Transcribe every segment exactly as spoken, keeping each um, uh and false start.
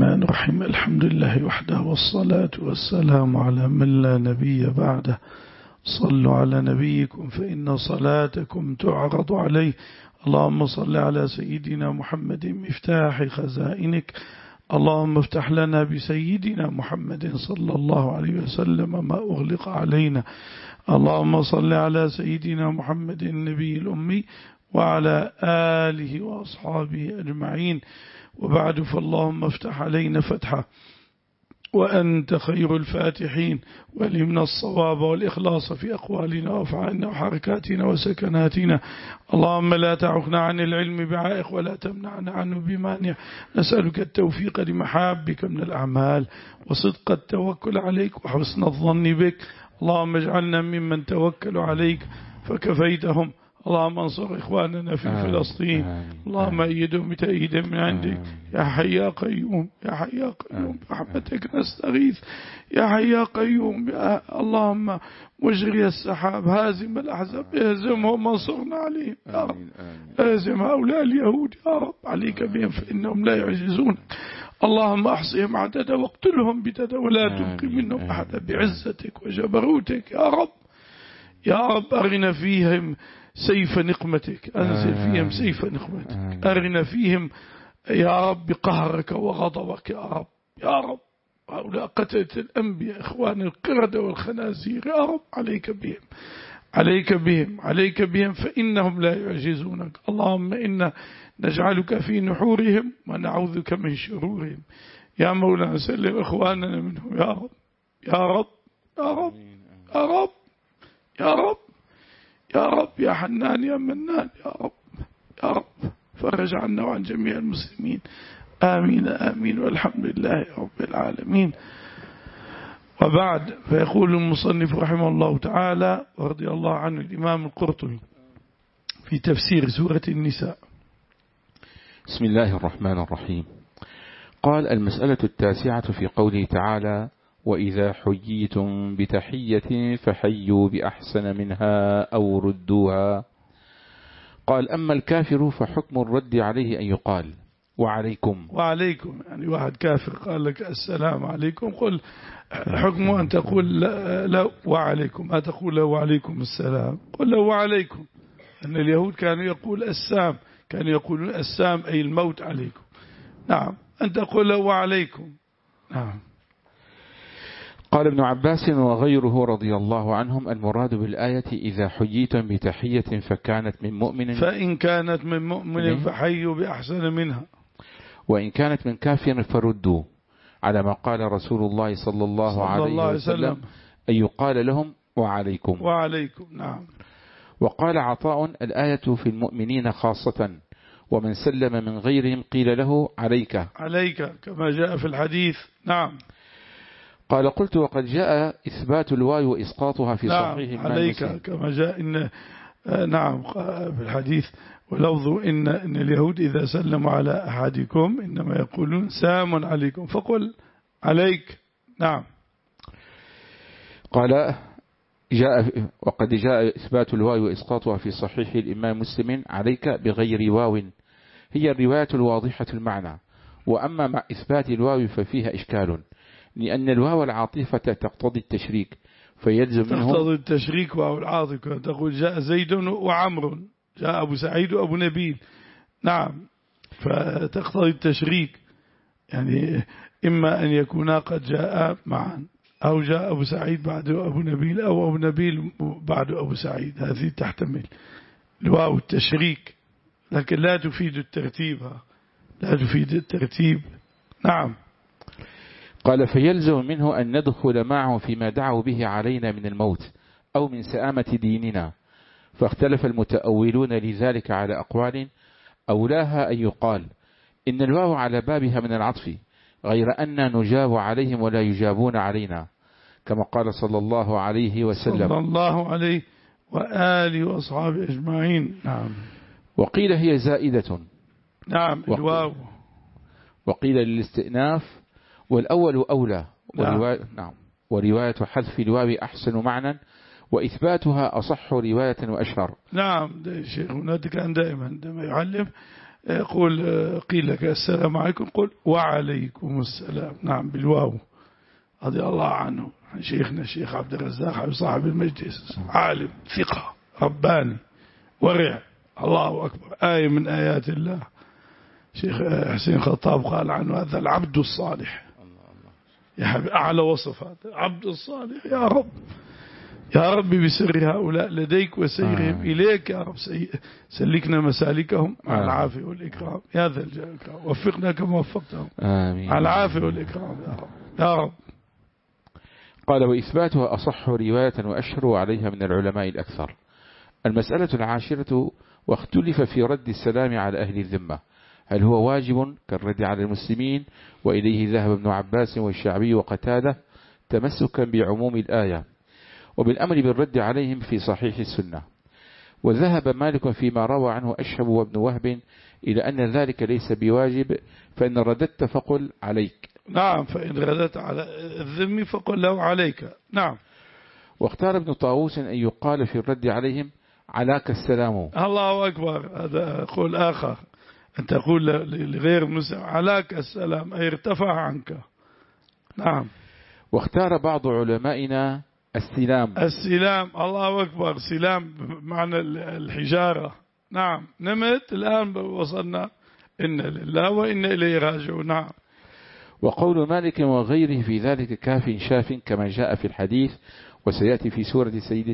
الرحمن الرحيم. الحمد لله وحده والصلاة والسلام على من لا نبي بعده. صلوا على نبيكم فإن صلاتكم تعرض عليه. اللهم صل على سيدنا محمد مفتاح خزائنك. اللهم افتح لنا بسيدنا محمد صلى الله عليه وسلم ما أغلق علينا. اللهم صل على سيدنا محمد النبي الأمي وعلى آله وأصحابه أجمعين. وبعد، فاللهم افتح علينا فتحا وأنت خير الفاتحين، ولمنا الصواب والإخلاص في أقوالنا وأفعالنا وحركاتنا وسكناتنا. اللهم لا تعقنا عن العلم بعائق ولا تمنعنا عنه بمانع. نسألك التوفيق لمحابك من الأعمال وصدق التوكل عليك وحسن الظن بك. اللهم اجعلنا ممن توكلوا عليك فكفيتهم. اللهم انصر إخواننا في آمين. فلسطين آمين. اللهم أيدهم بتأييد من عندك آمين. يا حي يا قيوم يا حي يا قيوم برحمتك نستغيث يا حي يا قيوم. اللهم مجري السحاب هازم الأحزاب اهزمهم وانصرنا عليهم يا رب. اهزم هؤلاء اليهود يا رب، عليك بهم فإنهم لا يعجزون. اللهم أحصهم عددا واقتلهم بددا ولا تبقي منهم أحدا بعزتك وجبروتك يا رب. يا رب أرنا فيهم سيف نقمتك، أنزل فيهم سيف نقمتك، أرنا فيهم يا رب قهرك وغضبك يا رب. يا رب هؤلاء قتلة الأنبياء إخوان القردة والخنازير يا رب، عليك بهم عليك بهم عليك بهم فإنهم لا يعجزونك. اللهم إنا نجعلك في نحورهم ونعوذك من شرورهم. يا مولانا سلم إخواننا منهم يا رب يا رب يا رب يا رب يا رب يا رب يا حنان يا منان يا رب يا رب. فرج عنا وعن جميع المسلمين. آمين آمين والحمد لله رب العالمين. وبعد، فيقول المصنف رحمه الله تعالى ورضي الله عنه الإمام القرطبي في تفسير سورة النساء: بسم الله الرحمن الرحيم. قال: المسألة التاسعة في قوله تعالى: وإذا حييتم بتحية فحيوا بأحسن منها أو ردوها. قال: أما الكافر فحكم الرد عليه أن يقال وعليكم وعليكم. يعني واحد كافر قال لك السلام عليكم، قل حكمه أن تقول لا وعليكم، ما تقول له وعليكم السلام، قل له وعليكم. أن اليهود كانوا يقول السام، كانوا يقولون السام أي الموت عليكم. نعم، أن تقول له وعليكم. نعم. قال ابن عباس وغيره رضي الله عنهم: المراد بالآية إذا حييتم بتحية فكانت من مؤمن فإن كانت من مؤمن فحيوا بأحسن منها، وإن كانت من كافر فردوا، على ما قال رسول الله صلى الله صلى عليه الله وسلم أن يقال لهم وعليكم وعليكم. نعم. وقال عطاء: الآية في المؤمنين خاصة، ومن سلم من غيرهم قيل له عليك عليك كما جاء في الحديث. نعم. قال: قلت: وقد جاء إثبات الواو وإسقاطها في نعم صحيح عليك مسلم كما جاء إن نعم في الحديث: ولفظ إن, إن اليهود إذا سلموا على أحدكم إنما يقولون سام عليكم فقل عليك. نعم. قال: جاء وقد جاء إثبات الواو وإسقاطها في صحيح الإمام مسلم عليك بغير واو، هي الرواية الواضحة المعنى. وأما مع إثبات الواو ففيها إشكال، لأن الواو العاطفة تقتضي التشريك، فيلزم منه تقتضي التشريك واو العاطفة. تقول جاء زيد وعمر، جاء أبو سعيد وأبو نبيل. نعم، فتقتضي التشريك، يعني إما أن يكونا قد جاء معا، أو جاء أبو سعيد بعد أبو نبيل، أو أبو نبيل بعد أبو سعيد. هذه تحتمل الواو التشريك، لكن لا تفيد الترتيب، لا تفيد الترتيب. نعم. قال: فيلزم منه أن ندخل معه فيما دعوا به علينا من الموت أو من سآمة ديننا. فاختلف المتأولون لذلك على أقوال، أولاها أن يقال إن الواو على بابها من العطف، غير أن نجاب عليهم ولا يجابون علينا، كما قال صلى الله عليه وسلم صلى الله عليه وآله وأصحابه أجمعين. نعم. وقيل هي زائدة. نعم الواو. وقيل للاستئناف، والأول أولى. نعم. ورواية, نعم. ورواية حذف الواو أحسن معنى، وإثباتها أصح رواية وأشهر. نعم. شيخنا كان دائما عندما يعلم يقول قيل لك السلام عليكم قل وعليكم السلام. نعم بالواو، رضي الله عنه شيخنا الشيخ عبد الرزاق صاحب المجلس، عالم ثقة رباني ورع، الله أكبر، آية من آيات الله. شيخ حسين خطاب قال عنه هذا العبد الصالح. يا حبيبي أعلى وصف هذا العبد الصالح. يا رب يا رب بسر هؤلاء لديك وسيرهم آه. إليك يا رب، سلكنا مسالكهم على العافية والإكرام يا ذا الجلال والإكرام، وفقنا كما وفقتهم على العافية والإكرام يا رب يا رب. قال وإثباتها أصح رواية وأشهر عليها من العلماء الأكثر. المسألة العاشرة واختلف في رد السلام على أهل الذمة، هل هو واجب كالرد على المسلمين؟ وإليه ذهب ابن عباس والشعبي وقتادة تمسكا بعموم الآية، وبالأمر بالرد عليهم في صحيح السنة. وذهب مالك فيما روى عنه أشهب وابن وهب إلى أن ذلك ليس بواجب، فإن رددت فقل عليك. نعم، فإن رددت على الذم فقل له عليك. نعم. واختار ابن طاووس أن يقال في الرد عليهم عليك السلام. الله أكبر، هذا قول آخر، أن تقول لغير مسلم عليك السلام أي ارتفع عنك. نعم. واختار بعض علمائنا السلام. السلام، الله أكبر، سلام معنى الحجارة. نعم، نمت الآن وصلنا إن لله وإن إليه راجعون. نعم. وقول مالك وغيره في ذلك كاف شاف كما جاء في الحديث، وسيأتي في سورة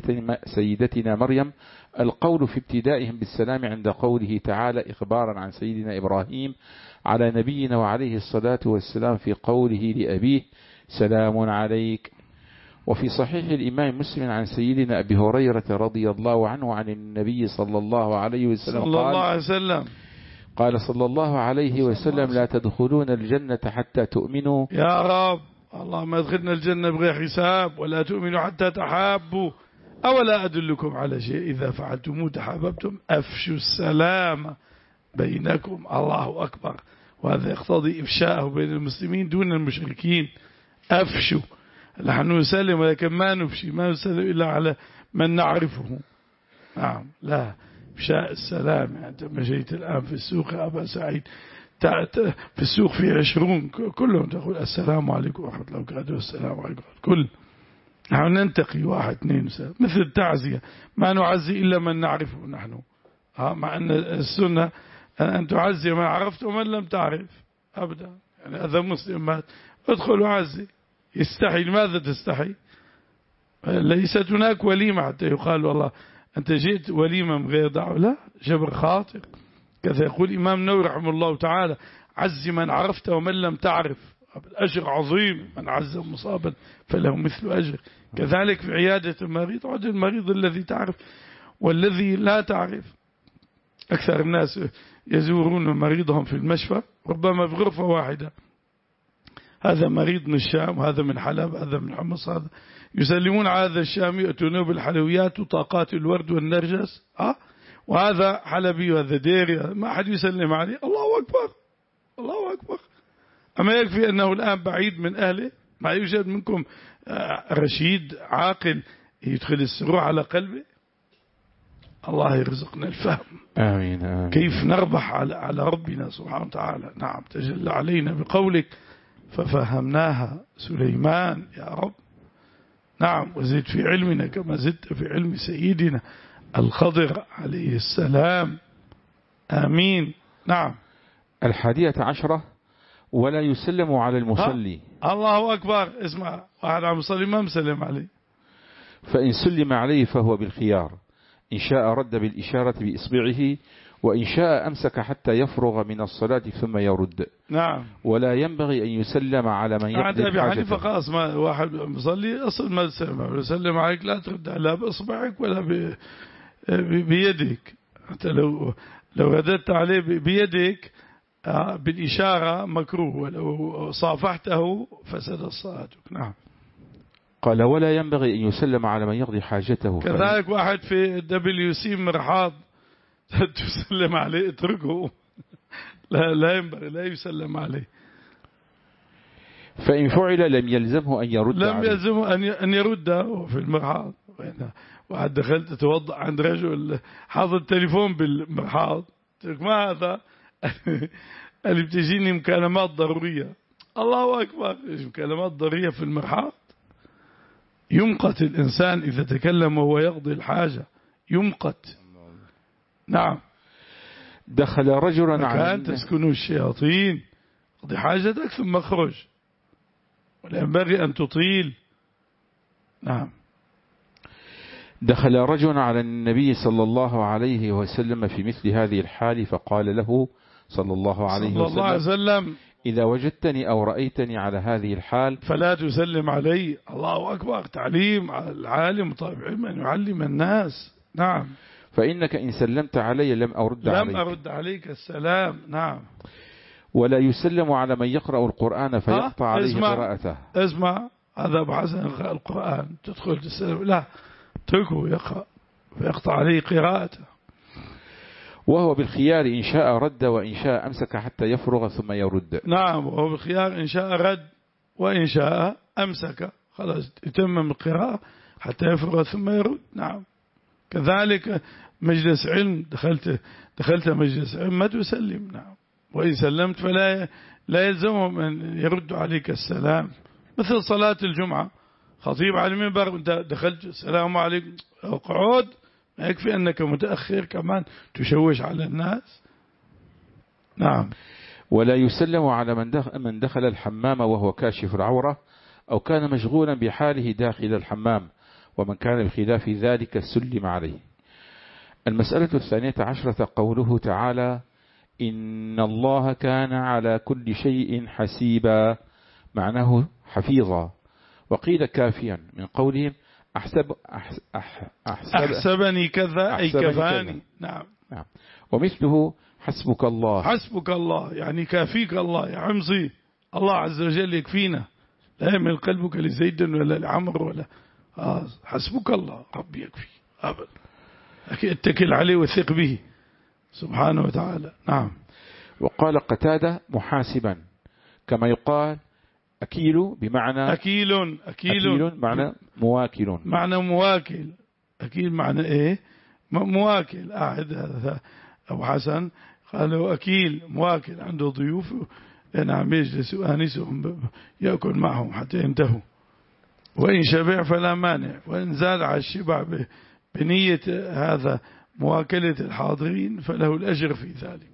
سيدتنا مريم القول في ابتدائهم بالسلام عند قوله تعالى إخبارا عن سيدنا إبراهيم على نبينا وعليه الصلاة والسلام في قوله لأبيه سلام عليك. وفي صحيح الإمام مسلم عن سيدنا أبي هريرة رضي الله عنه عن النبي صلى الله عليه وسلم صلى الله عليه وسلم قال صلى الله عليه وسلم لا تدخلون الجنة حتى تؤمنوا. يا رب اللهم ادخلنا الجنة بغير حساب، ولا تؤمنوا حتى تحابوا، أولا أدلكم على شيء إذا فعلتموه تحاببتم أفشوا السلام بينكم. الله أكبر، وهذا يقتضي إفشاءه بين المسلمين دون المشركين. أفشوا، نحن نسلم ولكن ما نفشي، ما نسلم إلا على من نعرفه. نعم، لا، إفشاء السلام. يعني أنت مشيت الآن في السوق يا أبا سعيد، في السوق في عشرون كلهم تقول السلام عليكم ورحمة الله وبركاته والسلام عليكم كل. نحن ننتقي واحد اثنين مثل التعزية، ما نعزي إلا من نعرفه نحن، مع أن السنة أن تعزي من عرفت ومن لم تعرف أبدا. يعني هذا مسلم مات ادخل وعزي، يستحي. لماذا تستحي؟ ليست هناك وليمة حتى يقال والله أنت جئت وليمة من غير دعوة، لا، جبر خاطر. كذا يقول الإمام النووي رحمه الله تعالى عز من عرفت ومن لم تعرف، الأجر عظيم، من عز مصابا فله مثل أجر. كذلك في عيادة المريض، عد المريض الذي تعرف والذي لا تعرف. أكثر الناس يزورون مريضهم في المشفى ربما في غرفة واحدة، هذا مريض من الشام وهذا من حلب هذا من حمص، هذا يسلمون على هذا الشامي يأتونه بالحلويات وطاقات الورد والنرجس، أه؟ وهذا حلبي وهذا ديري، ما أحد يسلم عليه. الله أكبر الله أكبر. أما يكفي أنه الآن بعيد من أهله، ما يوجد منكم رشيد عاقل يدخل السرور على قلبه. الله يرزقنا الفهم. آمين, آمين. كيف نربح على على ربنا سبحانه وتعالى. نعم، تجلى علينا بقولك ففهمناها سليمان يا رب. نعم، وزد في علمنا كما زدت في علم سيدنا الخضر عليه السلام. آمين. نعم. الحادية عشرة ولا يسلم على المصلي. الله أكبر. اسمع، واحد عم يصلي ما مسلم عليه، فإن سلم عليه فهو بالخيار، إن شاء رد بالإشارة بإصبعه، وإن شاء أمسك حتى يفرغ من الصلاة ثم يرد. نعم. ولا ينبغي أن يسلم على من يقضي أبي حنيفة خلاص، ما واحد مصلي أصل ما تسلم، يسلم عليك لا ترد لا بإصبعك ولا بيدك. حتى لو لو رددت عليه بيدك بالإشارة مكروه، ولو صافحته فسد صلاتك. نعم. قال ولا ينبغي أن يسلم على من يقضي حاجته. كذلك واحد في دبليو سي مرحاض تسلم عليه، اتركه، لا لا ينبغي، لا يسلم عليه. فإن فعل لم يلزمه أن يرد لم يلزمه أن يرد في المرحاض. واحد دخلت توضع عند رجل حاط التليفون بالمرحاض، ما هذا اللي بتجيني مكالمات ضرورية. الله أكبر، مكالمات ضرورية في المرحاض. يمقت الإنسان إذا تكلم وهو يقضي الحاجة، يمقت. نعم. دخل رجلا على كان تسكنوا الشياطين، قضي حاجتك ثم اخرج، ولا ينبغي أن تطيل. نعم. دخل رجل على النبي صلى الله عليه وسلم في مثل هذه الحال فقال له صلى الله عليه صلى الله عليه وسلم وسلم: إذا وجدتني أو رأيتني على هذه الحال فلا تسلم علي. الله أكبر، تعليم على العالم طبعا من يعلم الناس. نعم. فإنك إن سلمت علي لم أرد لم عليك لم أرد عليك السلام. نعم. ولا يسلم على من يقرأ القرآن فيقطع عليه اسمع قراءته. اسمع، هذا أبو حسن يقرأ القرآن تدخل تسلم، لا، اتركه يقرأ فيقطع عليه قراءته. وهو بالخيار إن شاء رد وإن شاء أمسك حتى يفرغ ثم يرد. نعم، وهو بالخيار إن شاء رد وإن شاء أمسك، خلاص يتمم القراءة حتى يفرغ ثم يرد. نعم. كذلك مجلس علم، دخلت دخلت مجلس علم ما تسلم. نعم. وإن سلمت فلا لا يلزمهم أن يرد عليك السلام. مثل صلاة الجمعة، خطيب على المنبر وانت دخلت السلام عليكم، اقعد، ما يكفي أنك متأخر كمان تشوش على الناس. نعم. ولا يسلم على من دخل الحمام وهو كاشف العورة أو كان مشغولا بحاله داخل الحمام، ومن كان بخلاف ذلك سلم عليه. المسألة الثانية عشرة قوله تعالى: إن الله كان على كل شيء حسيبا، معناه حفيظا. وقيل كافيا من قولهم أحسب أحسب أحسب أحسبني كذا أي كفاني. نعم. نعم. ومثله حسبك الله. حسبك الله يعني كافيك الله يا عمزي، الله عز وجل يكفينا، لا يمل قلبك لزيد ولا لعمر ولا آه حسبك الله، ربي يكفي أبدا، اتكل عليه وثق به سبحانه وتعالى. نعم. وقال قتادة محاسبا، كما يقال أكيل بمعنى أكيل أكيل, أكيل معنى مواكل، معنى مواكل. أكيل معنى إيه؟ مواكل. أعد هذا أبو حسن قالوا أكيل مواكل، عنده ضيوف نعم يجلس آنسهم يأكل معهم حتى ينتهوا، وإن شبع فلا مانع، وإن زاد على الشبع بنية هذا مواكلة الحاضرين فله الأجر في ذلك.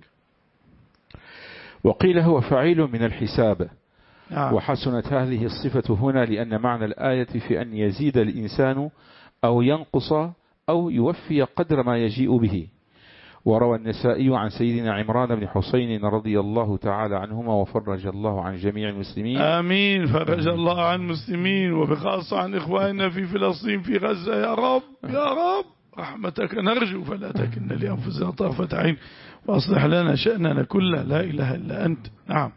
وقيل هو فعيل من الحساب. نعم. وحسنت هذه الصفة هنا لأن معنى الآية في أن يزيد الإنسان أو ينقص أو يوفي قدر ما يجيء به. وروى النسائي عن سيدنا عمران بن حسين رضي الله تعالى عنهما وفرج الله عن جميع المسلمين. آمين. فرج الله عن المسلمين وبخاصة عن إخواننا في فلسطين في غزة، يا رب يا رب رحمتك نرجو فلا تكلنا لأنفسنا طرفة عين، وأصلح لنا شأننا كله، لا إله إلا أنت. نعم.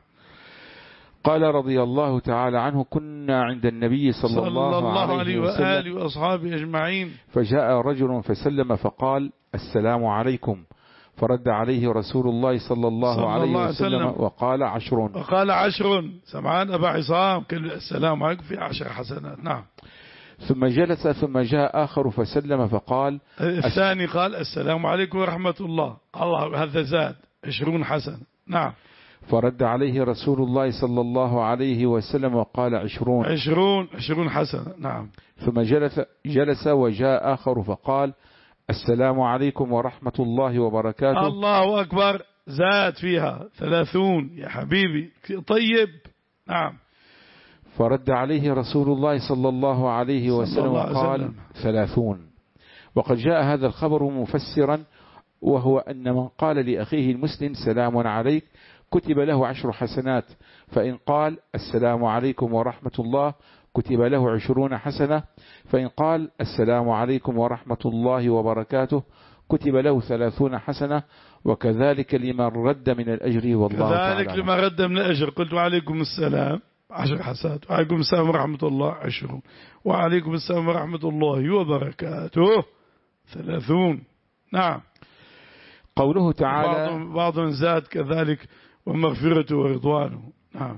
قال رضي الله تعالى عنه: كنا عند النبي صلى, صلى الله, الله عليه وسلم وآله وأصحابه أجمعين، فجاء رجل فسلم فقال: السلام عليكم، فرد عليه رسول الله صلى الله صلى عليه الله وسلم وقال: عشر. وقال عشر. سمعان أبا عصام كل السلام عليكم في عشر حسنات. نعم. ثم جلس ثم جاء آخر فسلم فقال: الثاني قال: السلام عليكم ورحمة الله. الله هذا زاد عشرون حسنة. نعم. فرد عليه رسول الله صلى الله عليه وسلم وقال: عشرون عشرون عشرون حسنة. نعم. ثم جلس, جلس وجاء آخر فقال: السلام عليكم ورحمة الله وبركاته. الله أكبر، زاد فيها ثلاثون يا حبيبي. طيب. نعم. فرد عليه رسول الله صلى الله عليه وسلم وقال: ثلاثون. وقد جاء هذا الخبر مفسرا، وهو أن من قال لأخيه المسلم سلام عليك كتب له عشر حسنات، فإن قال السلام عليكم ورحمة الله كتب له عشرون حسنة، فإن قال السلام عليكم ورحمة الله وبركاته كتب له ثلاثون حسنة، وكذلك لمن رد من الأجر والله تعالى. كذلك لمن رد من الأجر. قلت وعليكم السلام عشر حسنات، وعليكم السلام ورحمة الله عشرون، وعليكم السلام ورحمة الله وبركاته ثلاثون. نعم. قوله تعالى: بعض, بعض زاد كذلك ومغفرته ورضوانه. نعم.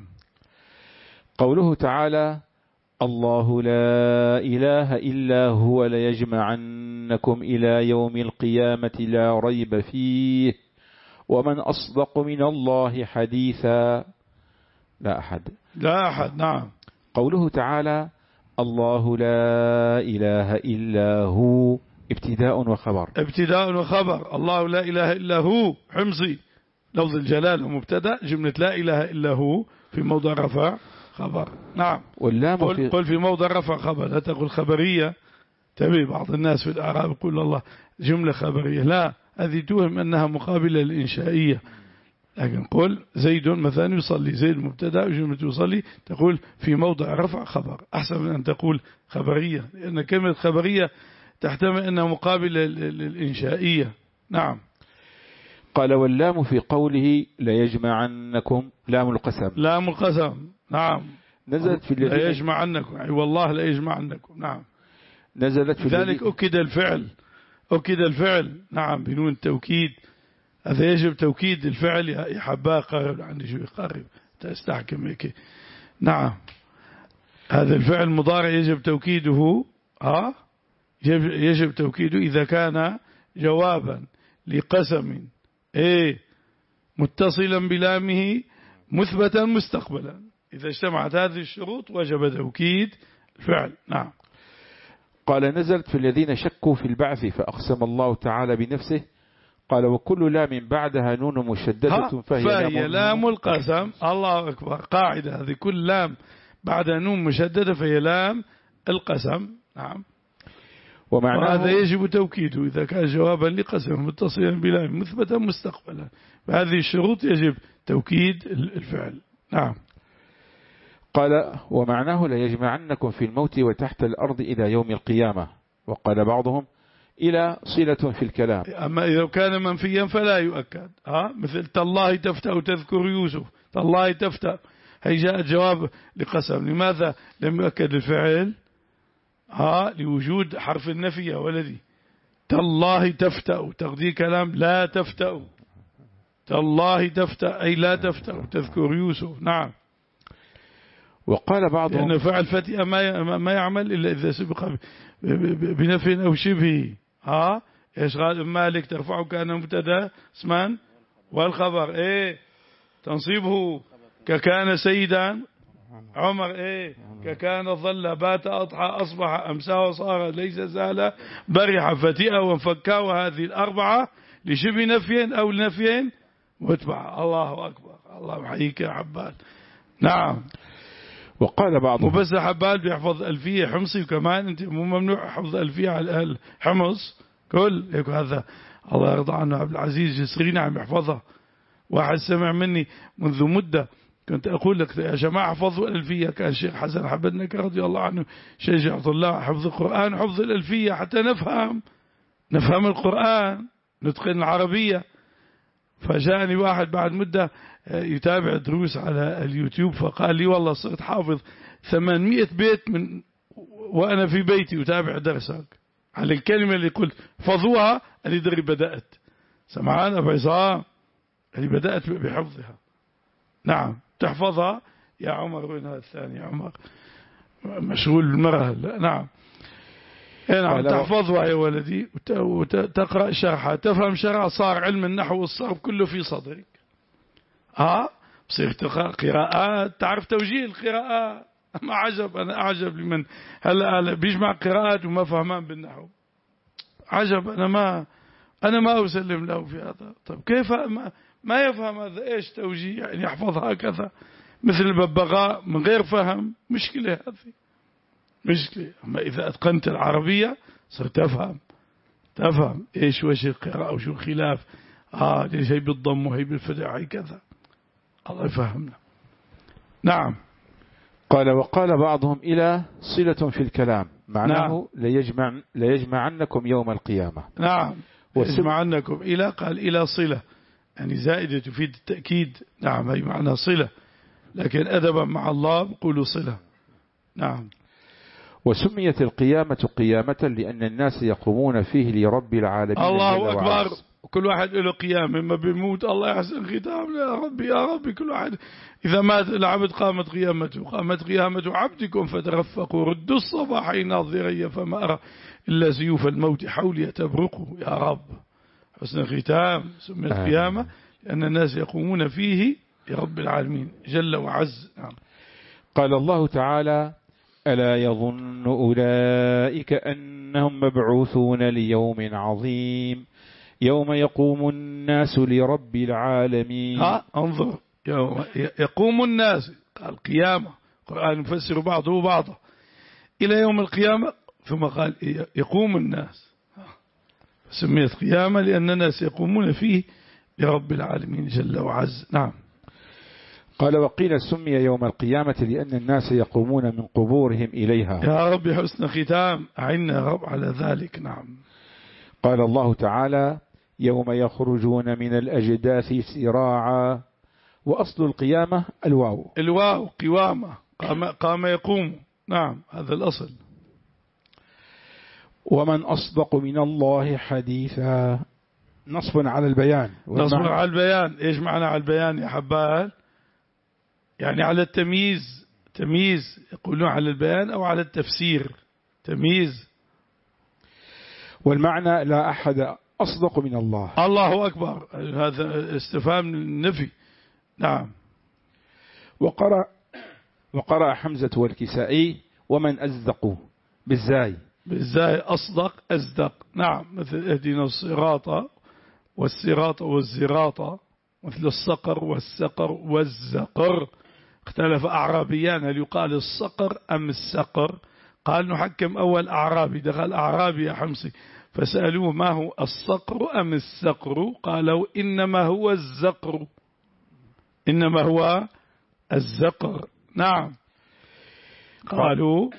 قوله تعالى: الله لا إله إلا هو ليجمعنكم إلى يوم القيامة لا ريب فيه ومن أصدق من الله حديثا. لا أحد لا أحد. نعم. قوله تعالى الله لا إله إلا هو ابتداء وخبر. ابتداء وخبر. الله لا إله إلا هو حمصي لفظ الجلالة مبتدأ، جملة لا إله إلا هو في موضع رفع خبر. نعم. واللام قل, في قل في موضع رفع خبر، لا تقول خبرية. تبي بعض الناس في الأعراب يقول الله جملة خبرية، لا، هذه توهم أنها مقابلة للإنشائية. لكن قل زيد مثلا يصلي، زيد مبتدأ وجملة يصلي تقول في موضع رفع خبر، أحسن من أن تقول خبرية، لأن كلمة خبرية تحتمل أنها مقابلة للإنشائية. نعم. قال واللام في قوله لا يجمعنكم لام القسم. لام القسم. نعم. نزلت في الذين لا يجمعنكم، أي والله لا يجمعنكم. نعم. نزلت في ذلك أكد الفعل، أكد الفعل. نعم بنون التوكيد. هذا يجب توكيد الفعل. يا حباه قرب عندي شو يقرب تستحكم هيك. نعم. هذا الفعل مضارع يجب توكيده. ها يجب, يجب توكيده إذا كان جوابا لقسم ايه متصلا بلامه مثبتا مستقبلا. إذا اجتمعت هذه الشروط وجب توكيد الفعل. نعم. قال نزلت في الذين شكوا في البعث فأقسم الله تعالى بنفسه. قال وكل لام بعدها نون مشددة فهي, فهي لام القسم. الله أكبر. قاعدة هذه، كل لام بعدها نون مشددة فهي لام القسم. نعم. وهذا يجب توكيده إذا كان جوابا لقسم متصلا بلام مثبتا مستقبلا. بهذه الشروط يجب توكيد الفعل. نعم. قال ومعناه لا يجمعنكم في الموت وتحت الأرض إلى يوم القيامة. وقال بعضهم إلى صلة في الكلام. أما إذا كان منفيا فلا يؤكد. ها مثل تالله تفتأ تذكر يوسف، تالله تفتأ، هي جاء جواب لقسم. لماذا لم يؤكد الفعل؟ ها لوجود حرف النفي يا ولدي. تالله تفتأ تقدير كلام لا تفتأ، تالله تفتأ أي لا تفتأ تذكر يوسف. نعم. وقال بعضهم لأن فعل فتئة ما ما يعمل إلا إذا سبق بنفي أو شبه. ها إشغال مالك ترفعه كان مبتدا اسمان والخبر إيه تنصيبه ككان سيدا عمر إيه ككان ظل بات أضحى أصبح أمسى وصار ليس زال برح فتئة وانفكا. وهذه الأربعة لشبه نفيين أو نفيين متبع. الله أكبر. الله يحييك يا حبال. نعم. وقال بعضهم وبس حبال بيحفظ ألفية حمصي، وكمان أنت مو ممنوع حفظ ألفية على الحمص كل هيك. هذا الله يرضى عنه عبد العزيز جسرين عم يحفظها. واحد سمع مني منذ مدة كنت أقول لك يا جماعة حفظوا الألفية. كان الشيخ حسن حبدنك رضي الله عنه شجع طلاب حفظ القرآن وحفظ الألفية حتى نفهم نفهم القرآن نتقن العربية. فجاءني واحد بعد مدة يتابع دروس على اليوتيوب فقال لي والله صرت حافظ ثمانمائة بيت من وأنا في بيتي وتابع درسك على الكلمة اللي قلت فضوها اللي دري بدأت. سمعان أبو عصام اللي بدأت بحفظها. نعم. تحفظها يا عمر. وين هذا الثاني يا عمر مشغول بالمرة. نعم. نعم تحفظها يا ولدي وتقرأ شرحها تفهم شرحها صار علم النحو والصرف كله في صدرك. ها بصير تقرأ قراءات تعرف توجيه القراءات. ما عجب أنا أعجب لمن هلا بيجمع قراءات وما فهمان بالنحو. عجب أنا ما أنا ما أسلم له في هذا. طيب كيف ما, ما يفهم هذا إيش توجيه يعني يحفظها هكذا مثل الببغاء من غير فهم. مشكلة هذه مشكلة. أما إذا أتقنت العربية صرت تفهم تفهم إيش وجه القراءة وشو الخلاف. آه ليش هي بالضم وهي بالفتح هي كذا. الله يفهمنا. نعم. قال وقال بعضهم إلى صلة في الكلام معناه نعم. ليجمع ليجمعنكم يوم القيامة. نعم. يجمعنكم إلى قال إلى صلة يعني زائدة تفيد التأكيد. نعم هي معنى صلة لكن أدبا مع الله بقولوا صلة. نعم. وسميت القيامة قيامة لأن الناس يقومون فيه لرب العالمين. الله أكبر. كل واحد له قيام إما بيموت الله يحسن ختام يا ربي يا ربي. كل واحد إذا مات العبد قامت قيامته قامت قيامة عبدكم فترفقوا ردوا الصباحين ناظريا فما أرى إلا سيوف الموت حولي تبرقه. يا رب حسن ختام. سميت قيامة لأن الناس يقومون فيه لرب العالمين جل وعز. نعم. قال الله تعالى: ألا يظن أولئك أنهم مبعوثون ليوم عظيم يوم يقوم الناس لرب العالمين. ها انظر، يوم يقوم الناس، قال قيامة، القرآن يفسر بعضه بعضه إلى يوم القيامة، ثم قال يقوم الناس، سميت قيامة لأن الناس يقومون فيه لرب العالمين جل وعز. نعم. قال: وقيل سمي يوم القيامة لأن الناس يقومون من قبورهم إليها. يا رب حسن ختام، أعنا يا رب على ذلك. نعم. قال الله تعالى: يوم يخرجون من الأجداث سراعا. وأصل القيامة الواو الواو قوامة، قام, قام يقوم. نعم، هذا الأصل. ومن أصدق من الله حديثا. نصب على البيان. نصب على البيان. إيش معنى على البيان يا حبال؟ يعني على التمييز، تمييز، يقولون على البيان أو على التفسير، تمييز. والمعنى لا أحد أصدق من الله. الله أكبر، هذا استفهام النفي. نعم. وقرأ وقرأ حمزة والكسائي: ومن أصدق بالزاي. بالزاي أصدق أصدق. نعم، مثل اهدنا الصراط والصراط والزراط، مثل الصقر والسقر والزقر. اختلف أعرابيان هل يقال الصقر أم السقر؟ قال نحكم أول أعرابي، دخل أعرابي يا حمصي فسألوه ما هو الصقر أم السقر؟ قالوا إنما هو الزقر، إنما هو الزقر. نعم. قالوا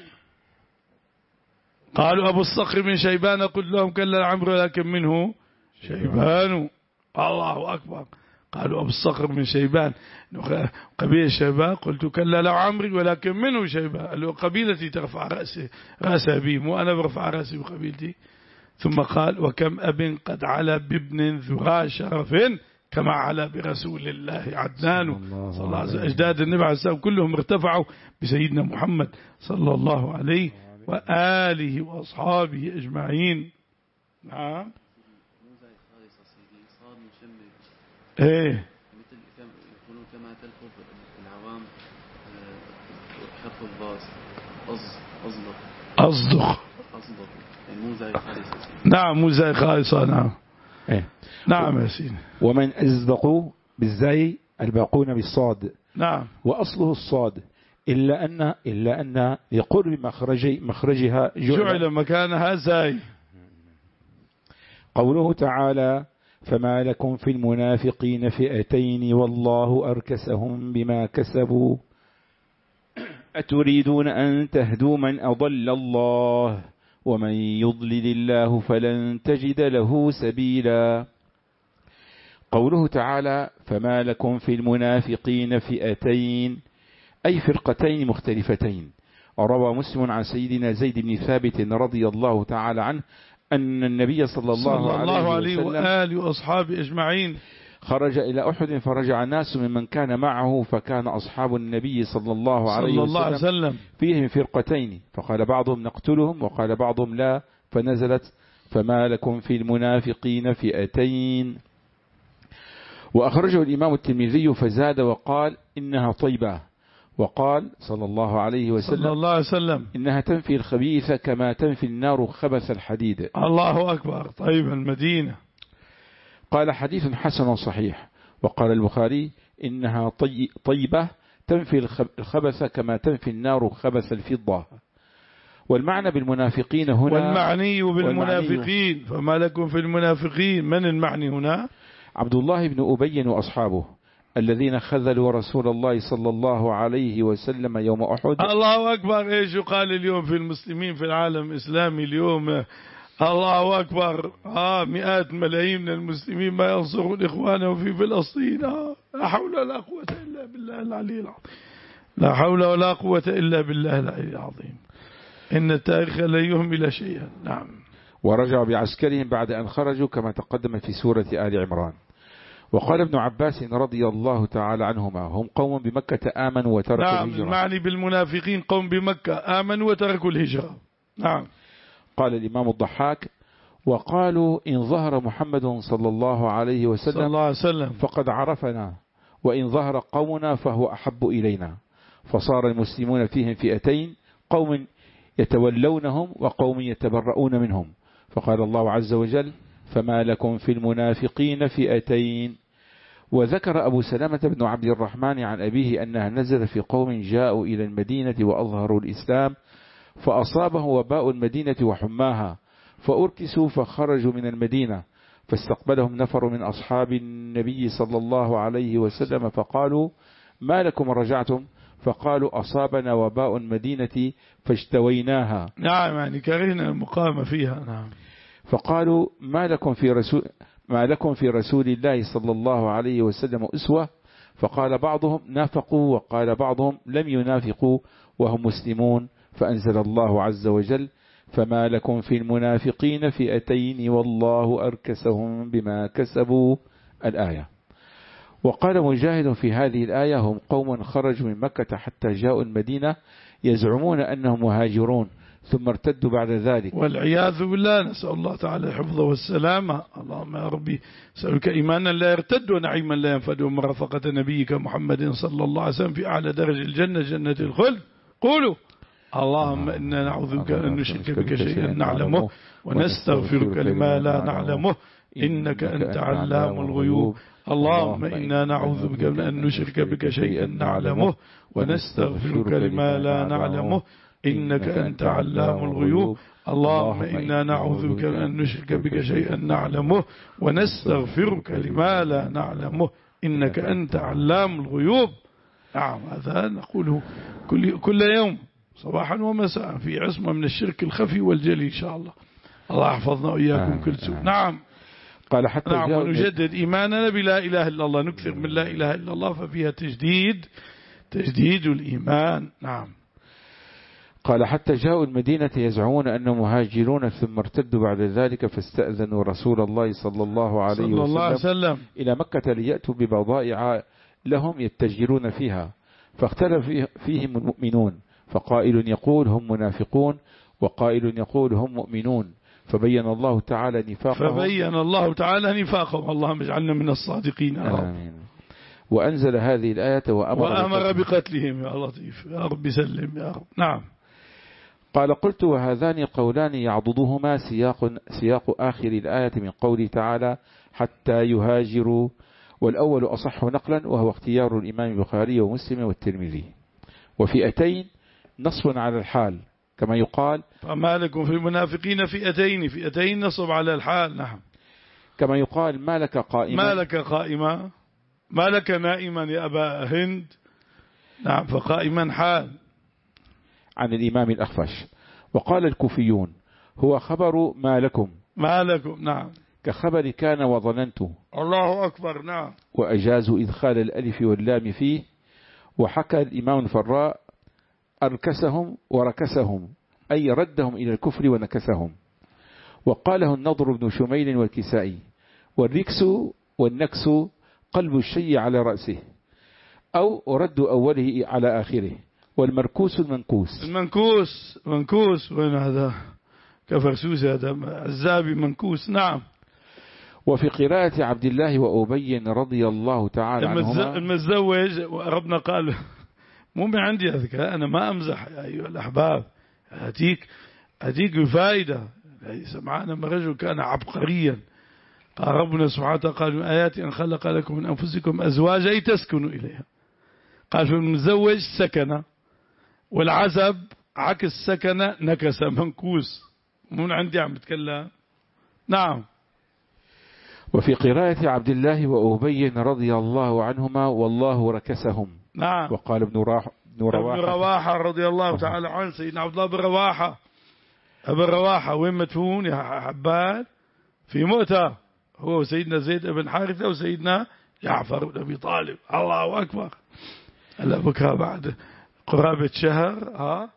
قالوا أبو الصقر من شيبان، قلت لهم كلا العمر لكن منه شيبان. الله أكبر. قالوا أبو الصقر من شيبان، قبيلة شيبان، قلت كلا لو عمري ولكن منه شيبان. قالوا قبيلتي ترفع رأسي رأس أبي، مو أنا برفع رأسي بقبيلتي. ثم قال وكم أب قد علا بابن ذو شرف كما علا برسول الله عدنان صلى الله عليه وسلم. أجداد النبي عليه السلام كلهم ارتفعوا بسيدنا محمد صلى الله عليه وآله وأصحابه أجمعين. نعم. ايه مثل يقولون كما تلفظ العوام حرف الضاد أص أصدق أصدق أصدق يعني مو زي خالصة. نعم، مو زي خالصة. نعم. إيه. نعم يا سيدي. ومن أصدق بالزاي الباقون بالصاد. نعم. وأصله الصاد، إلا أن إلا أن لقرب مخرج مخرجها جعل, جعل مكانها زاي. قوله تعالى: فما لكم في المنافقين فئتين والله أركسهم بما كسبوا أتريدون أن تهدوا من أضل الله ومن يضلل الله فلن تجد له سبيلا. قوله تعالى: فما لكم في المنافقين فئتين، أي فرقتين مختلفتين. روى مسلم عن سيدنا زيد بن ثابت رضي الله تعالى عنه أن النبي صلى الله, صلى الله عليه وسلم وآله وأصحابه أجمعين خرج إلى أحد فرجع الناس ممن كان معه، فكان أصحاب النبي صلى الله عليه صلى الله عليه وسلم وسلم فيهم فرقتين، فقال بعضهم نقتلهم وقال بعضهم لا، فنزلت فما لكم في المنافقين فئتين. وأخرجه الإمام الترمذي فزاد وقال إنها طيبة، وقال صلى الله عليه وسلم صلى الله عليه وسلم إنها تنفي الخبيث كما تنفي النار خبث الحديد. الله أكبر. طيب المدينة. قال حديث حسن صحيح. وقال البخاري إنها طي طيبة تنفي الخبث كما تنفي النار خبث الفضة. والمعنى بالمنافقين هنا والمعني بالمنافقين، فما لكم في المنافقين، من المعني هنا؟ عبد الله بن أبي وأصحابه الذين خذلوا رسول الله صلى الله عليه وسلم يوم أحد. الله أكبر. إيش يقال اليوم في المسلمين في العالم الإسلامي اليوم؟ الله أكبر. آه مئات ملايين من المسلمين ما ينصرون إخوانهم في فلسطين. آه لا حول ولا قوة إلا بالله العلي العظيم. لا حول ولا قوة إلا بالله العلي العظيم. إن التاريخ لا يهمل شيئا. نعم. ورجعوا بعسكرهم بعد أن خرجوا كما تقدم في سورة آل عمران. وقال ابن عباس رضي الله تعالى عنهما هم قوم بمكة آمنوا وتركوا نعم الهجرة. المعني بالمنافقين قوم بمكة آمنوا وتركوا الهجرة. نعم. قال الإمام الضحاك وقالوا إن ظهر محمد صلى الله عليه صلى وسلم الله عليه وسلم فقد عرفنا، وإن ظهر قومنا فهو أحب إلينا. فصار المسلمون فيهم فئتين، قوم يتولونهم وقوم يتبرؤون منهم. فقال الله عز وجل فما لكم في المنافقين فئتين. وذكر أبو سلمة بن عبد الرحمن عن أبيه أنها نزل في قوم جاءوا إلى المدينة وأظهروا الإسلام فأصابه وباء المدينة وحماها فأركسوا فخرجوا من المدينة، فاستقبلهم نفر من أصحاب النبي صلى الله عليه وسلم فقالوا ما لكم رجعتم؟ فقالوا أصابنا وباء المدينة فاجتويناها. نعم، يعني كرهنا المقامة فيها. نعم. فقالوا ما لكم في رسول ما لكم في رسول الله صلى الله عليه وسلم أسوة؟ فقال بعضهم نافقوا، وقال بعضهم لم ينافقوا وهم مسلمون. فأنزل الله عز وجل فما لكم في المنافقين فئتين والله أركسهم بما كسبوا الآية. وقال مجاهد في هذه الآية هم قوم خرجوا من مكة حتى جاءوا المدينة يزعمون أنهم مهاجرون ثم ارتدوا بعد ذلك، والعياذ بالله، نسأل الله تعالى الحفظ والسلامة. اللهم يا ربي سألك إيمانا لا يرتد ونعيما لا ينفد ومرافقة نبيك محمد صلى الله عليه وسلم في أعلى درج الجنة جنة الخلد. قولوا اللهم إنا نعوذ بك أن نشرك بك شيئا نعلمه ونستغفرك لما لا نعلمه إنك أنت علام الغيوب. اللهم إنا نعوذ بك من أن نشرك بك شيئا نعلمه ونستغفرك لما لا نعلمه إنك أنت علام الغيوب. اللهم إنا نعوذ بك من أن نشرك بك شيئا نعلمه ونستغفرك لما لا نعلمه إنك أنت علام الغيوب. نعم، هذا نقوله كل كل يوم صباحا ومساء في عصمة من الشرك الخفي والجلي إن شاء الله. الله يحفظنا وإياكم كل سوء. نعم. قال حتى نعم، ونجدد إيماننا بلا إله إلا الله، نكثر من لا إله إلا الله ففيها تجديد تجديد الإيمان. نعم. قال حتى جاءوا المدينة يزعمون أنهم مهاجرون ثم ارتدوا بعد ذلك فاستأذنوا رسول الله صلى الله عليه صلى الله عليه وسلم, وسلم إلى مكة ليأتوا ببضائع لهم يتجرون فيها، فاختلف فيهم المؤمنون، فقائل يقول هم منافقون وقائل يقول هم مؤمنون، فبين الله تعالى نفاقهم فبين الله تعالى نفاقهم. اللهم اجعلنا من الصادقين يا رب. آمين. وأنزل هذه الآية وأمر, وأمر بقتلهم. يا لطيف يا رب سلم يا رب. نعم. قال قلت وهذان قولان يعضدهما سياق, سياق آخر الآية من قوله تعالى حتى يهاجروا، والأول أصح نقلا وهو اختيار الإمام البخاري ومسلم والترمذي. وفئتين نصب على الحال كما يقال فما لكم في المنافقين فئتين، فئتين نصب على الحال. نعم. كما يقال ما لك قائما ما لك قائما ما لك نائما يا أبا هند. نعم، فقائما حال عن الإمام الأخفش. وقال الكوفيون هو خبر ما لكم ما لكم. نعم، كخبر كان وظننت. الله أكبر. نعم. وأجازوا إدخال الألف واللام فيه. وحكى الإمام الفراء أركسهم وركسهم أي ردهم إلى الكفر ونكسهم. وقاله النضر بن شميل والكسائي والركس والنكس قلب الشيء على رأسه أو رد أوله على آخره، والمركوس المنكوس. المنكوس منكوس وين هذا كفرسوس هذا الزابي منكوس. نعم. وفي قراءة عبد الله وأبي رضي الله تعالى عنهما المتزوج ربنا قال مو من عندي هذا، أنا ما أمزح يا أيها الأحباب، أتيك أتيك بفائدة. سمعنا من رجل كان عبقريا، قال ربنا سبحانه وتعالى قال من آيات أن خلق لكم من أنفسكم أزواجا تسكنوا إليها. قال فالمتزوج سكن، والعزب عكس سكن نكس منكوس. من عندي عم بتكلم. نعم. وفي قراءة عبد الله وأبي رضي الله عنهما والله ركسهم. نعم. وقال ابن رواحة ابن رواحة رضي الله تعالى عنه سيدنا عبد الله بن رواحة. ابن رواحة وين مدفون يا حبان؟ في مؤتة، هو سيدنا زيد بن حارثة وسيدنا جعفر بن أبي طالب. الله أكبر. هلا بكرة بعد قرابة شهر ها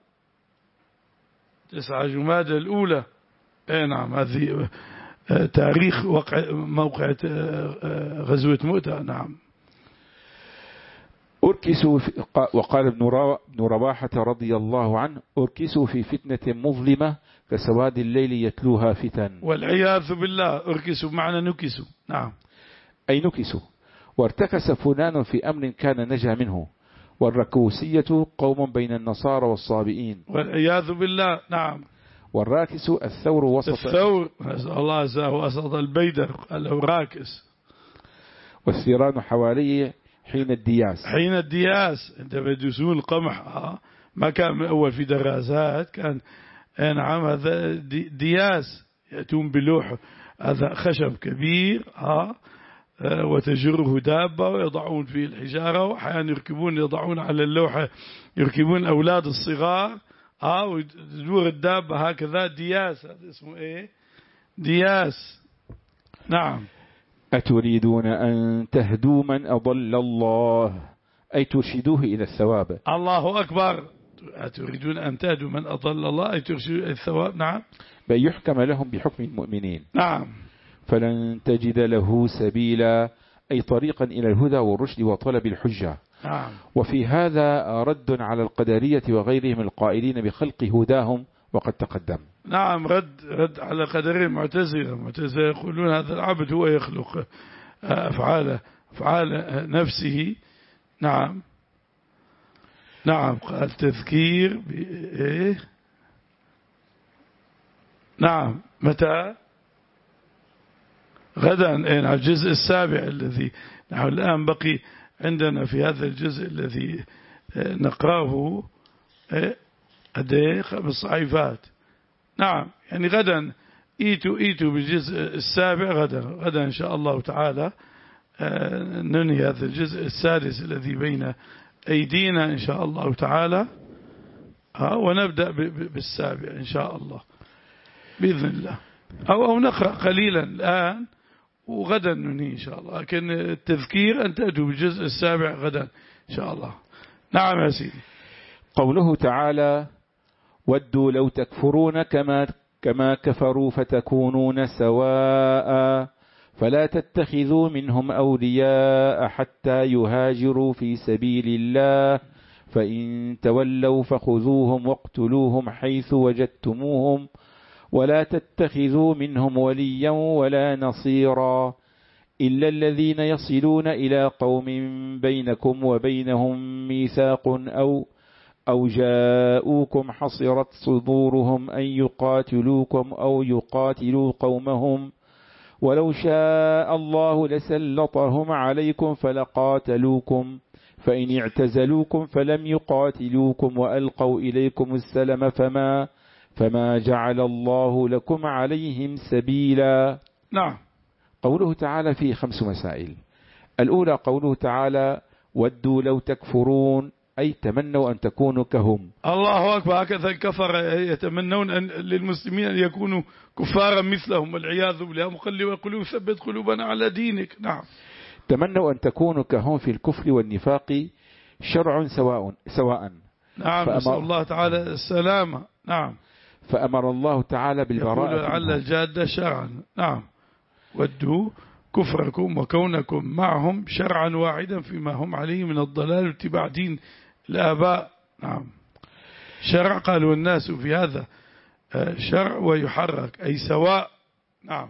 تسعة جمادى الأولى. اي نعم، هذه تاريخ وقع موقع غزوة مؤتة. نعم. أركسوا في وقال ابن رواحة رضي الله عنه أركسوا في فتنة مظلمة كسواد الليل يتلوها فتن. والعياذ بالله. أركسوا بمعنى نكسوا. نعم. أي نكسوا. وارتكس فلان في أمر كان نجا منه. والركوسية قوم بين النصارى والصابئين. والعياذ بالله. نعم. والراكس الثور وسط الثور الله زاه وسط البيدر قال له راكس. والثيران حوالي حين الدياس. حين الدياس انت بيدوسون القمح. ما كان من أول في دراسات كان نعم هذا دياس يأتون بلوح هذا خشب كبير ها وتجره دابة ويضعون فيه الحجارة وأحيانا يركبون يضعون على اللوحة يركبون أولاد الصغار ها وتدور الدابة هكذا دياس. هذا اسمه ايه دياس. نعم. أتريدون أن تهدوا من أضل الله أي ترشدوه إلى الثواب. الله أكبر. أتريدون أن تهدوا من أضل الله أي ترشدوه إلى الثواب. نعم. بل يحكم لهم بحكم المؤمنين. نعم. فلن تجد له سبيلا أي طريقا إلى الهدى والرشد وطلب الحجة. نعم. وفي هذا رد على القدرية وغيرهم القائلين بخلق هداهم وقد تقدم. نعم. رد رد على قدرية المعتزلة. المعتزلة يقولون هذا العبد هو يخلق أفعاله أفعال نفسه. نعم. نعم. قال تذكير بإيه. نعم. متى غدا على الجزء السابع الذي نحن الآن بقي عندنا في هذا الجزء الذي نقرأه خمس صحيفات. نعم. يعني غدا ايتوا ايتوا بالجزء السابع غدا غدا إن شاء الله تعالى ننهي هذا الجزء السادس الذي بين أيدينا إن شاء الله تعالى ونبدأ بالسابع إن شاء الله بإذن الله. أو أو نقرأ قليلا الآن وغدا ننهي إن شاء الله. لكن التذكير أن تأتوا بالجزء السابع غدا إن شاء الله. نعم يا سيدي. قوله تعالى ودوا لو تكفرون كما كما كفروا فتكونون سواء فلا تتخذوا منهم أولياء حتى يهاجروا في سبيل الله فإن تولوا فخذوهم واقتلوهم حيث وجدتموهم ولا تتخذوا منهم وليا ولا نصيرا إلا الذين يصلون إلى قوم بينكم وبينهم ميثاق أو أو جاءوكم حصرت صدورهم أن يقاتلوكم أو يقاتلوا قومهم ولو شاء الله لسلطهم عليكم فلقاتلوكم فإن اعتزلوكم فلم يقاتلوكم وألقوا إليكم السلم فما فما جعل الله لكم عليهم سبيلا. نعم. قوله تعالى فيه خمس مسائل. الأولى قوله تعالى ودوا لو تكفرون أي تمنوا أن تكونوا كهم. الله أكبر. هكذا الكفر يتمنون أن للمسلمين أن يكونوا كفارا مثلهم والعياذ بالله. مقلب القلوب ثبت قلوبنا على دينك. نعم. تمنوا أن تكونوا كهم في الكفر والنفاق شرع سواء سواء. نعم. نسأل الله تعالى السلامة. نعم. فأمر الله تعالى بالبراءة على الجادة شرعا. نعم. ودوا كفركم وكونكم معهم شرعا واحدا فيما هم عليه من الضلال واتباع دين الآباء. نعم. شرع قالوا الناس في هذا شرع ويحرك أي سواء. نعم.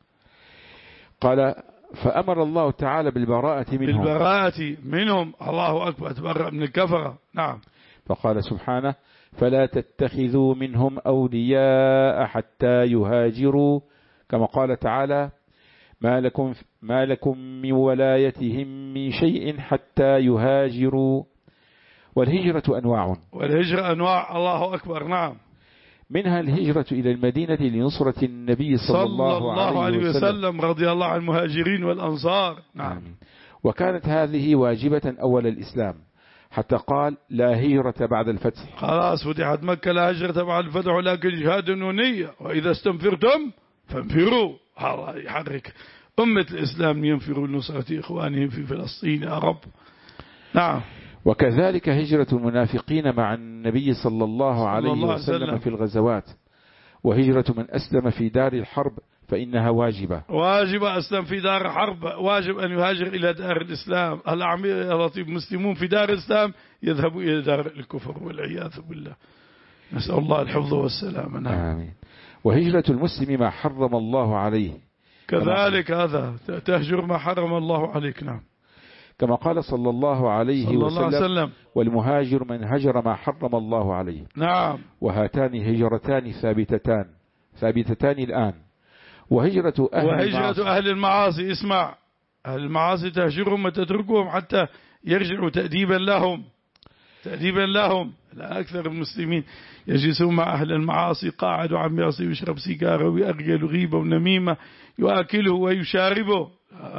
قال فأمر الله تعالى بالبراءة منهم بالبراءة منهم. الله أكبر. تبرأ من الكفرة. نعم. فقال سبحانه فلا تتخذوا منهم أولياء حتى يهاجروا كما قال تعالى ما لكم, ما لكم من ولايتهم من شيء حتى يهاجروا. والهجرة أنواع. والهجرة أنواع. الله أكبر. نعم. منها الهجرة إلى المدينة لنصرة النبي صلى, صلى الله, الله عليه وسلم, وسلم رضي الله عن المهاجرين والأنصار. نعم. وكانت هذه واجبة أول الإسلام حتى قال لا هجرة بعد الفتح. خلاص فتحت مكة لا هجرة بعد الفتح ولكن جهاد ونية وإذا استنفرتم فانفروا. الله يحرك أمة الإسلام ينفروا لنصرة إخوانهم في فلسطين يا رب. نعم. وكذلك هجرة المنافقين مع النبي صلى الله عليه وسلم في الغزوات وهجرة من أسلم في دار الحرب فإنها واجبة. واجب أسلم في دار حرب، واجب أن يهاجر إلى دار الإسلام. المسلمون في دار الإسلام يذهبوا إلى دار الكفر والعياذ بالله، نسأل الله الحفظ والسلامة. آمين. وهجرة المسلم ما حرم الله عليه، كذلك هذا تهجر ما حرم الله عليك. نعم، كما قال صلى الله عليه صلى الله عليه وسلم وسلم: والمهاجر من هجر ما حرم الله عليه. نعم. وهاتان هجرتان ثابتتان ثابتتان الآن. وهجرة أهل وهجرة المعاصي أهل المعاصي، اسمع، أهل المعاصي تهجرهم وتتركهم حتى يرجعوا تأديبا لهم، تأديبا لهم. لا، أكثر المسلمين يجلسون مع أهل المعاصي، قاعد وعم يعصي ويشرب سيجارة ويأرجل غيبة ونميمة، يؤكله ويشاربه،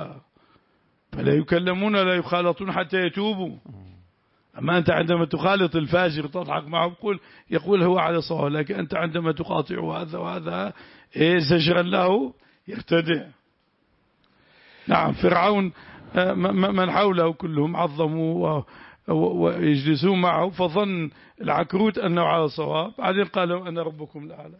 فلا يكلمون ولا يخالطون حتى يتوبوا. أما أنت عندما تخالط الفاجر تضحك معه يقول يقول هو على صواب، لكن أنت عندما تقاطع هذا وهذا إيه زجرا له يرتدع. نعم، فرعون من حوله كلهم عظموا ويجلسون معه، فظن العكروت أنه على صواب، بعدين قالوا أنا ربكم الأعلى.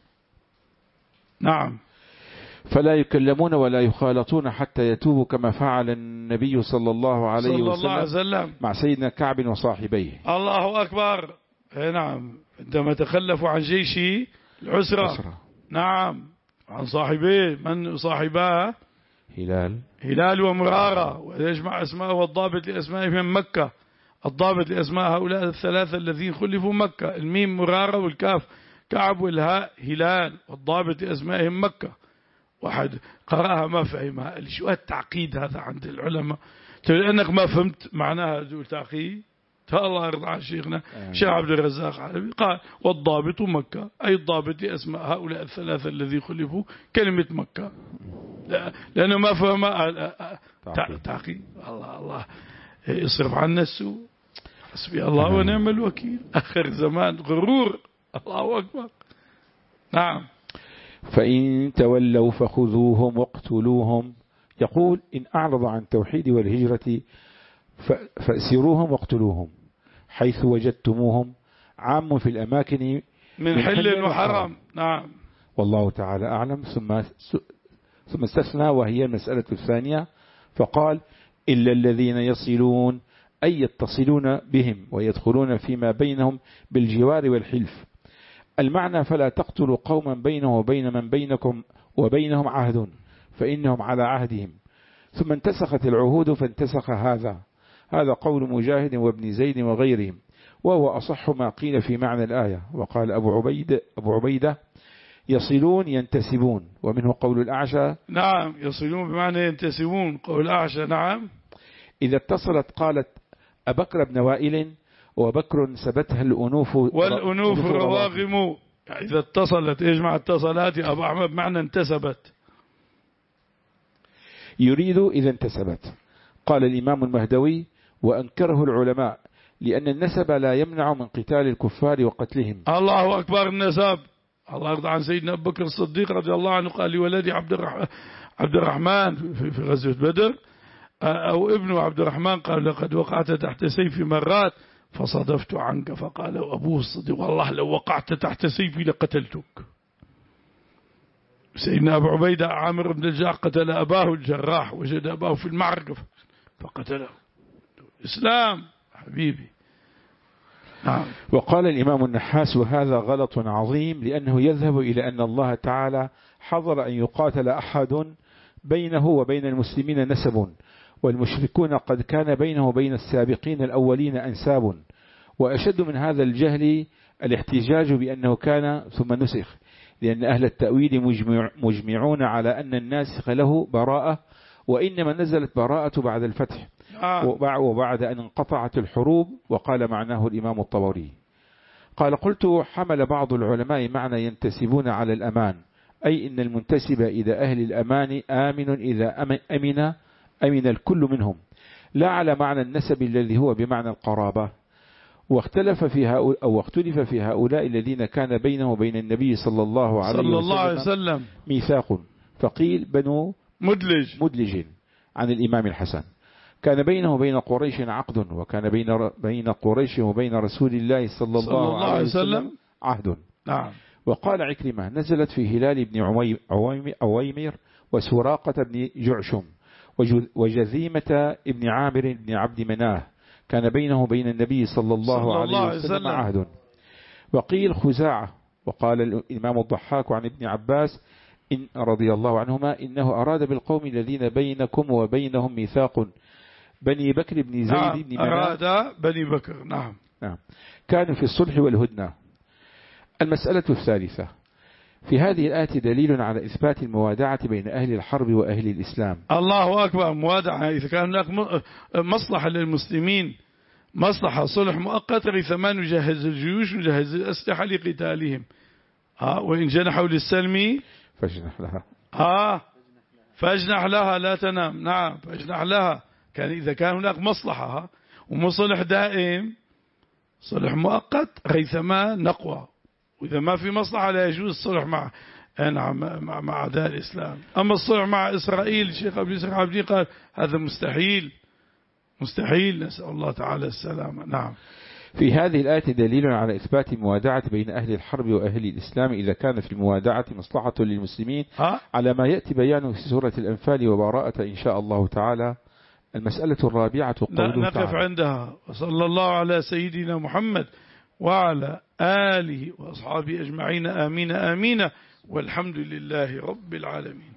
نعم. فلا يكلمون ولا يخالطون حتى يتوبوا، كما فعل النبي صلى الله عليه صلى وسلم, الله عليه وسلم مع سيدنا كعب وصاحبيه. الله أكبر. نعم، عندما تخلفوا عن جيش العسرة. عسرة. نعم، عن صاحبيه، من صاحباه؟ هلال هلال ومرارة. ويجمع أسماء والضابط لأسمائهم من مكة. الضابط لأسماء هؤلاء الثلاثة الذين خلفوا مكة: الميم مرارة، والكاف كعب، والهاء هلال، والضابط لأسمائهم مكة. واحد قرأها ما فهمها، شو التعقيد هذا عند العلماء؟ تقول أنك ما فهمت معناها ذو تعقيد. الله يرضى عن شيخنا شيخ عبد الرزاق علوي قال: والضابط مكة، أي الضابط لأسماء هؤلاء الثلاثة الذي خلفوا كلمة مكة، لا لأنه ما فهم تعقيد. الله الله يصرف عنا السوء. حسبي الله ونعم الوكيل. آخر زمان غرور. الله أكبر. نعم. فإن تولوا فخذوهم واقتلوهم. يقول: إن أعرض عن التوحيد والهجرة فأسروهم واقتلوهم حيث وجدتموهم، عام في الأماكن من حل وحرم. نعم، والله تعالى أعلم. ثم ثم استثنى، وهي المسألة الثانية، فقال: إلا الذين يصلون، أي يتصلون بهم ويدخلون فيما بينهم بالجوار والحلف. المعنى: فلا تقتلوا قوما بينه وبين من بينكم وبينهم عهد فإنهم على عهدهم، ثم انتسخت العهود فانتسخ هذا. هذا قول مجاهد وابن زيد وغيرهم، وهو أصح ما قيل في معنى الآية. وقال أبو عبيدة, أبو عبيدة يصلون ينتسبون، ومنه قول الأعشى. نعم، يصلون بمعنى ينتسبون، قول الأعشى. نعم. إذا اتصلت قالت: أبكر بن وائل، وبكر سبتها الأنوف والأنوف رواغم. إذا اتصلت يجمع اتصالات يا أبو أحمد معنى انتسبت. يريد إذا انتسبت. قال الإمام المهدوي: وأنكره العلماء لأن النسب لا يمنع من قتال الكفار وقتلهم. الله أكبر. النسب. الله يرضى عن سيدنا أبو بكر الصديق رضي الله عنه قال لولدي عبد الرحمن, عبد الرحمن في غزوة بدر، أو ابنه عبد الرحمن، قال: لقد وقعت تحت سيفي مرات فصدفت عنك. فقال أبوه الصديق: والله لو وقعت تحت سيفي لقتلتك. سيدنا أبو عبيدة عامر بن الجراح قتل أباه الجراح، وجد أباه في المعركة فقتله. إسلام حبيبي. نعم. وقال الإمام النحاس: وهذا غلط عظيم، لأنه يذهب إلى أن الله تعالى حظر أن يقاتل أحد بينه وبين المسلمين نسب، والمشركون قد كان بينه وبين السابقين الأولين أنساب. وأشد من هذا الجهل الاحتجاج بأنه كان ثم نسخ، لأن أهل التأويل مجمع مجمعون على أن الناسخ له براءة، وإنما نزلت براءة بعد الفتح وبعد أن انقطعت الحروب. وقال معناه الإمام الطبري. قال: قلت: حمل بعض العلماء معنى ينتسبون على الأمان، أي إن المنتسب إلى أهل الأمان آمن إذا أمن أمن الكل منهم، لا على معنى النسب الذي هو بمعنى القرابة. واختلف في هؤلاء أو واختلف في هؤلاء الذين كان بينه وبين النبي صلى الله عليه صلى الله عليه وسلم ميثاق، فقيل بنو مدلج مدلج عن الإمام الحسن. كان بينه وبين قريش عقد، وكان بين بين قريش وبين رسول الله صلى الله, صلى الله عليه وسلم عهد. نعم. وقال عكرمة نزلت في هلال بن عويمر وسراقة بن جعشم وجذيمة ابن عامر بن عبد مناه كان بينه وبين النبي صلى الله, صلى الله عليه وسلم عهد. وقيل خزاعة. وقال الإمام الضحاك عن ابن عباس إن رضي الله عنهما إنه أراد بالقوم الذين بينكم وبينهم ميثاق بني بكر بن زيد نعم بن أراد بني بكر. نعم نعم كانوا في الصلح والهدنة. المسألة الثالثة في هذه الآية دليل على إثبات الموادعة بين أهل الحرب وأهل الإسلام. الله أكبر. موادعة إذا كان هناك مصلحة للمسلمين، مصلحة صلح مؤقت ريثما نجهز الجيوش نجهز الأسلحة لقتالهم. ها وإن جنحوا للسلم فاجنح لها. ها فاجنح لها لا تنام. نعم فاجنح لها. كان إذا كان هناك مصلحة ها ومصلح دائم صلح مؤقت ريثما نقوى، وإذا ما في مصلحة لا يجوز الصلح مع نعم مع مع أعداء الإسلام. أما الصلح مع إسرائيل الشيخ أبو يوسف عبدي قال هذا مستحيل مستحيل، نسأل الله تعالى السلامة. نعم. في هذه الآية دليل على إثبات موادعة بين أهل الحرب وأهل الإسلام إذا كان في الموادعة مصلحة للمسلمين على ما يأتي بيانه في سورة الأنفال وبراءة إن شاء الله تعالى. المسألة الرابعة قوله نقف تعالى عندها. وصلى الله على سيدنا محمد وعلى آله وأصحابه أجمعين آمين آمين والحمد لله رب العالمين.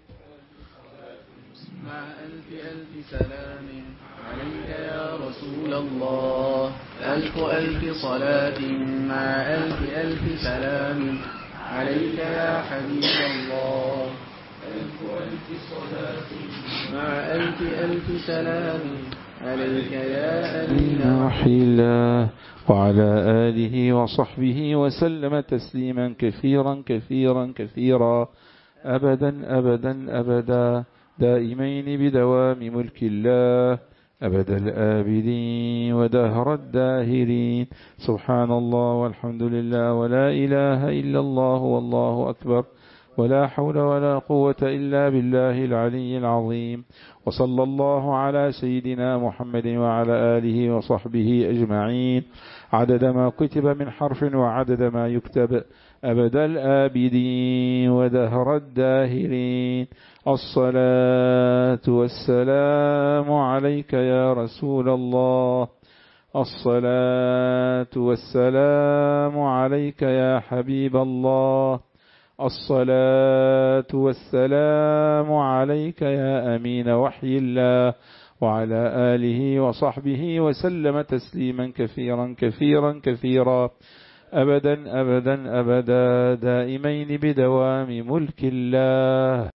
مع ألف ألف سلام عليك يا رسول الله، ألف ألف صلاة مع ألف ألف سلام عليك يا حبيب الله، ألف ألف صلاة مع ألف ألف سلام عليك يا أمين وحي الله وعلى آله وصحبه وسلم تسليما كثيرا كثيرا كثيرا أبدا أبدا أبدا دائمين بدوام ملك الله أبد الآبدين ودهر الداهرين. سبحان الله والحمد لله ولا إله إلا الله والله أكبر ولا حول ولا قوة إلا بالله العلي العظيم. وصلى الله على سيدنا محمد وعلى آله وصحبه أجمعين عدد ما كتب من حرف وعدد ما يكتب أبد الآبدين ودهر الداهرين. الصلاة والسلام عليك يا رسول الله، الصلاة والسلام عليك يا حبيب الله، الصلاة والسلام عليك يا أمين وحي الله وعلى آله وصحبه وسلم تسليما كثيرا كثيرا كثيرا أبدا أبدا أبدا دائمين بدوام ملك الله.